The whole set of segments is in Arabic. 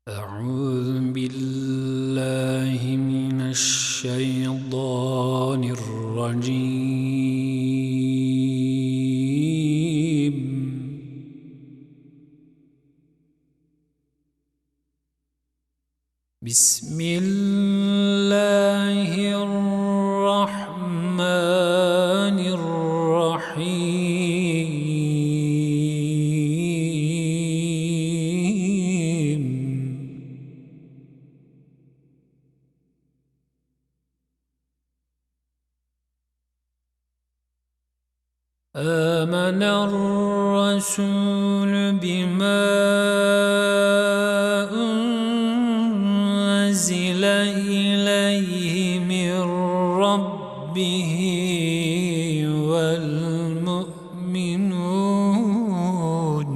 أعوذ بالله من الشيطان الرجيم. بسم الله الرحمن الرحيم. آمن الرسول بما أنزل إليه من ربه والمؤمنون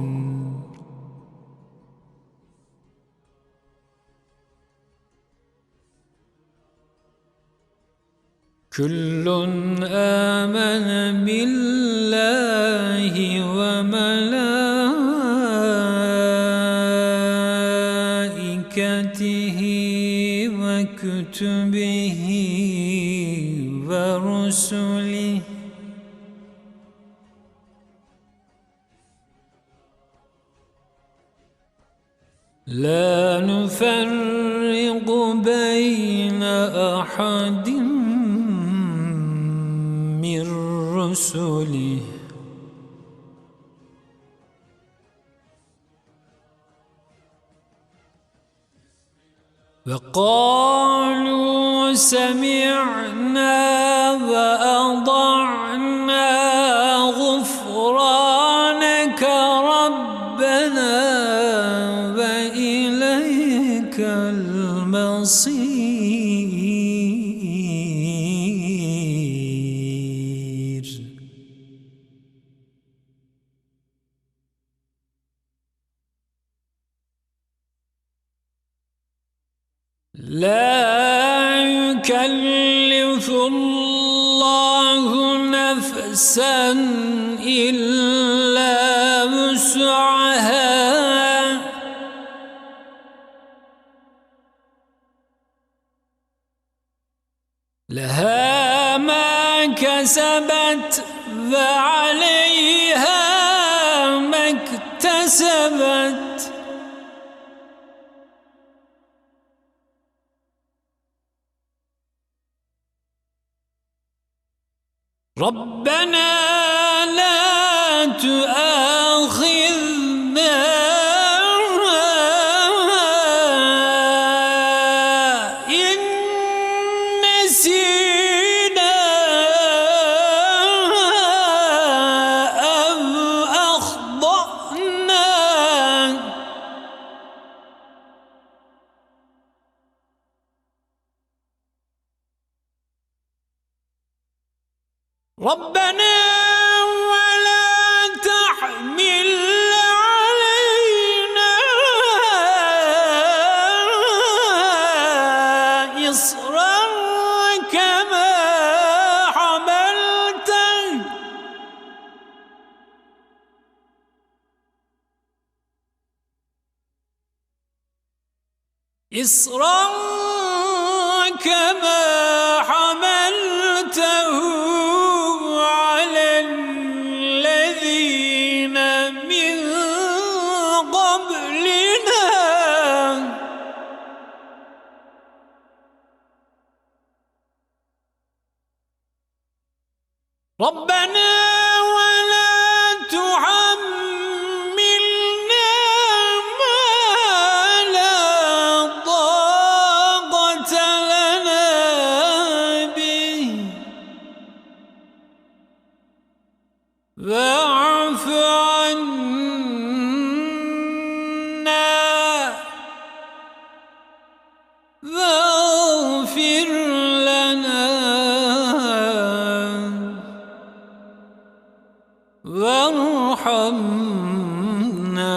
كل آمن بالله وملائكته وكتبه ورسله لا نفرق بين أحد من رسله وقالوا سمعنا وأطعنا غفرانك ربنا وإليك المصير. لا يكلف الله نفسا إلا وسعها لها ما كسبت وعليها ما اكتسبت ربنا لا تؤاخذنا إن نسينا أو أخطأنا ربنا ولا تحمل علينا إصرا كما حملته على الذين من قبلنا ربنا ولا تحملنا ما لا طاقة لنا به واعف عنا واغفر لنا وارحمنا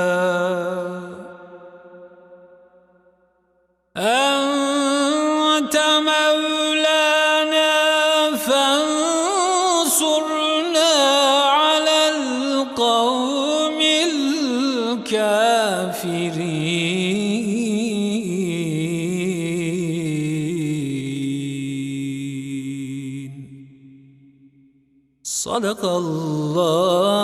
أنت مولانا فانصرنا على القوم الكافرين. صدق الله